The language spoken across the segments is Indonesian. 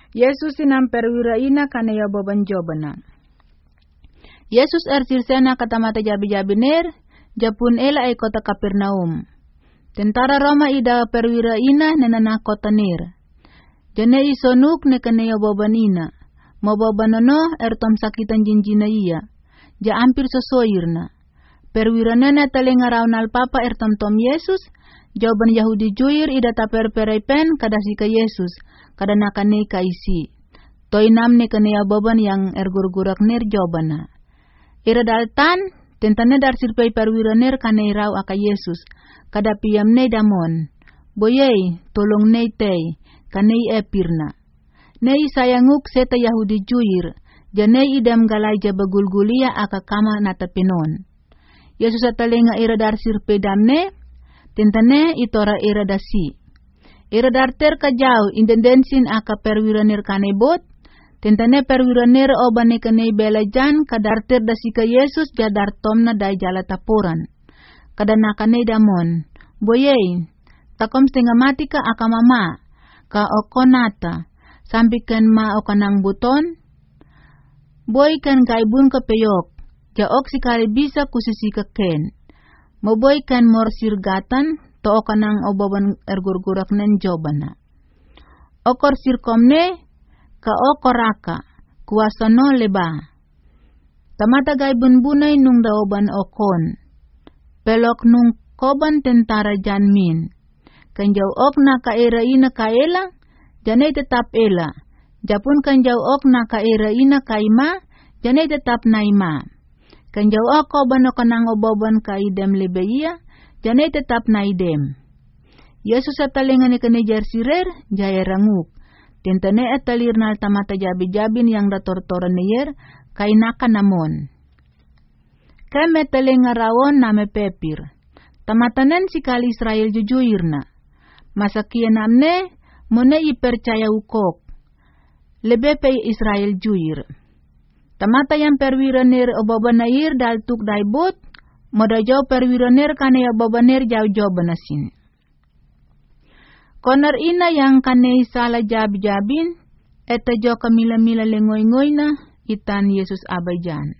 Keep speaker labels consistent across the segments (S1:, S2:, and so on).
S1: Yesus sinam perwira ina kane ya boban jobana. Yesus sirsena kata mata jabi-jabi ner, japun ela ay kota Kapernaum. Tentara Roma ida perwira ina nenana kota ner. Jane isonuk ne kane ya boban ina. Mo bobanono tom sakitan jinjina iya. Ja ampir sosoirna. Perwira nena talenga raunal papa tom Yesus. Jawaban Yahudi juir ida taper perepen kadasi ke Yesus. Kada nakane ka isi. Toinam ne kane ya boban yang ergur-gurak ner jawabana. Ira daltan tentane dar sirpai perwira ner kane raw aka Yesus. Kada piyam ne damon. Boyei tolong nei tei kanei epirna. Nei sayanguk seta Yahudi juir, janei idam galai jabagulgulia aka kama natapenon. Yesus atalenga ira dar sirpe damne, tentane itora ira dasi. Ira dar ter kajau indendensin aka perwira ner kanebot, tentane perwira ner obane kanei belajan kadar ter dasi ke Yesus jadar tomna dai jala taporan. Kadana kanei damon, boyei, takom setengah mati ka aka mama, ka okonata, sampikan ma o kanang buton, boy kan kaibun ke peyok, jaok sikali bisa kusisi ke ken. Moboy kan morsir gatan, to o kanang oboban ergur-gurak nen jobana. Okor sirkomne, ka okoraka, kuasano leba. Tamata gaibun bunay nung daoban okon, pelok nung koban tentara janmin. Kan jauok na kaera ina kaela, janay tetap ela. Japun kan jauok na kaera ina kaima, janay tetap naima. Kan jauok ko bano kanang oboban kaidem lebeia, janay tetap naidem. Yesus atalingan ni kanijar sirer, jaya ranguk. Tentane atalir na tamata jabi-jabin yang dator-toran niyer, kainaka namon. Kame talinga rawon name pepir. Tamatanen si kali Israel jujuirna. Masakian namne, mone ipercaya ukok. Lebe pe Israel juir. Tamata yang perwira ner obabanair daltuk daibut, moda jau perwira ner kane obabaner jau banasin. Konar ina yang kane salah jab-jabin, eta jo kamila-mila lengoy-ngoyna, itan Yesus abajan.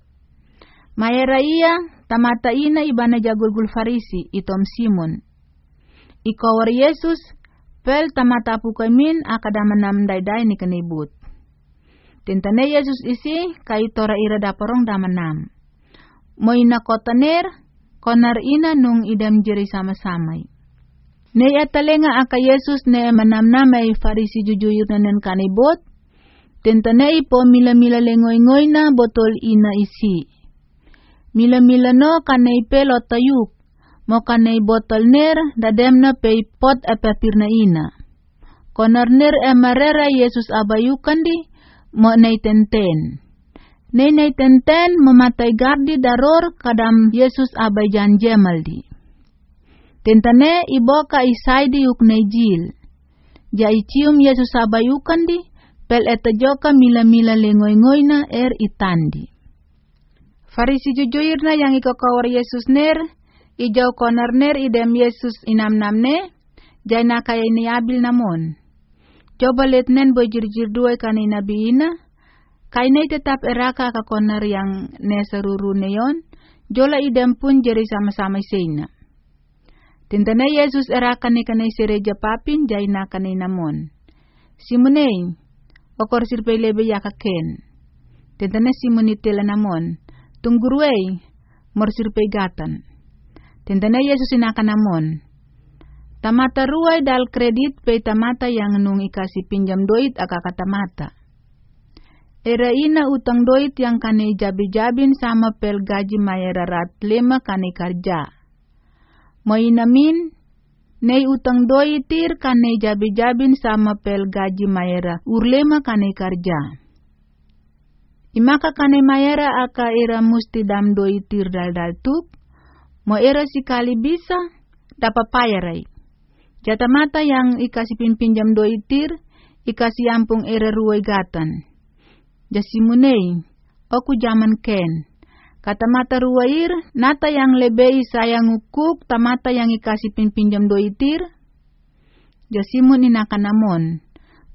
S1: Mayera iya, tamata ina ibana jagulgul Farisi, itom Simon. Ikawar Yesus, pel tamata pukamin akada manam dai-dai ni kanibut. Tentane Yesus isi kai tora ira daparong damanam. Moina kotaner, konar ina nung idam jeri sama-samay. Ne atalenga aka Yesus ne manam-namay Farisi jujuyur nanen kanibut. Tentane ipo mila-mila lengoy-ngoy na botol ina isi. Mila-mila no kanay pelo tayuk. Mo kanay botol ner dadem na pay pot apapir na ina. Konar ner emarera Yesus abayukan di mo nay tenten. Nay tenten mamatay gardi daror kadam Yesus abayjan jemal di. Tentane ibo ka isay di yuk nay jil. Ja icium Yesus abayukan di pel etajoka mila-mila lengoy-ngoy na itandi. Farisi jujuyir na yang ikakawar Yesus ner, ijaw konar ner idem Yesus inam-namne, jay na kaya niabil namon. Coba let nen boy jir-jir duay kanay nabiina, kay nay tetap eraka ka konar yang nesaruru neyon, jola idem pun jeri sama-sama seyna. Tintana Yesus eraka ni kanay sireja papin, jay na kanay namon. Simunay, okor sirpay lebe yakaken. Tintana simunitila namon. Tungguruay, morsir pegatan. Tentana Yesus inakanamon. Tamata ruay dal kredit pe tamata yang nung ikasi pinjam doit akakatamata. Era ina utang doit yang kane jabi-jabin sama pel gaji mayera rat lema kane karja. Moinamin, nei utang doitir kane jabi-jabin sama pel gaji mayera urlema kane karja. Imaka kane mayera aka era musti dam doitir dal tuk, mo era sikali bisa dapat payarai. Jata mata yang ikasi pinjam doitir, ikasi ampung era ruway gatan. Jasimunei, oku jaman ken. Kata mata ruwair, nata yang lebei sayang ukuk, tamata yang ikasi pinjam doitir. Jasimun inakanamon,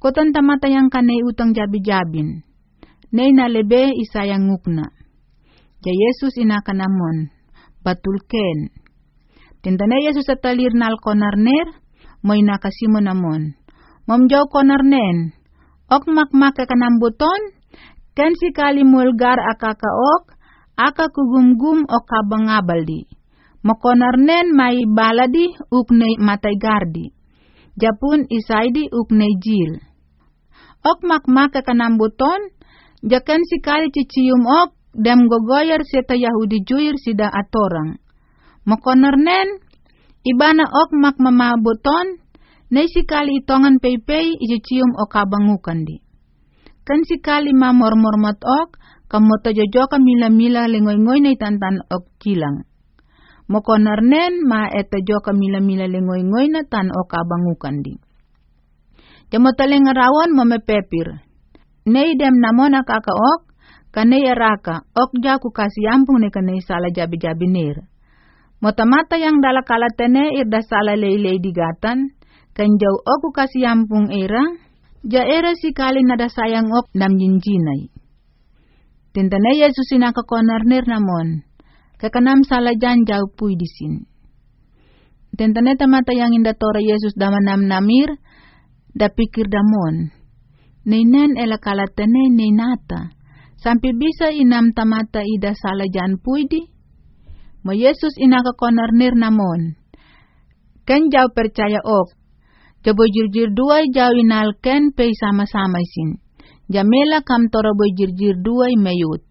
S1: Kotan tamata yang kanay utang jabi-jabin. Nay na lebe isayang ngukna. Ja Yesus inakanamon. Batulken. Tintana Yesus atalir nal konarner. Moy nakasimo namon. Momjaw konarnen. Ok makmak kanambuton. Ken si kali mulgar akakaok. Aka kugumgum o kabangabaldi. Makonarnen may baladi uknay matay gardi. Japun isaydi uknay jil. Ok makmak kanambuton, jakan si kali ciciyum ok, dem gogoyar seta Yahudi juir sida atorang. Makonarnen, ibana ok makmamabuton, nay si kali itongan paypay iciciyum o kabangukandi. Kan si kali mamormormat ok, kamoto jojoka mila-mila lengoy-ngoy na itantan ok kilang. Mokonarnen ma eta joka mila-mila lengoy-ngoy na tan o kabangukan di. Jamoto lengarawon mamepepir. Nei dem namon akakaok, kanei araka, ok jaku kasih ampung ne kanei salah jabi-jabi ner. Mata-mata yang dala kalatene irda salah lei-lei digatan, kan jau oku kasih ampung era, ja era si kali nada sayang ok nam jinjinay. Tentane Yesus inakakonarner namon, kakanam salah jan jauh pui disin. Tentane tamata yang inda tora Yesus damanam namir, da pikir damon. Neinen ela kalatene neinata, sampai bisa inam tamata ida salah jan pui di. Mo Yesus inakakonarner namon, ken jauh percaya ok, jabo jirjir duai jauh inalken pei sama-sama isin. Jamela kam tora boy jirjir duai mayut.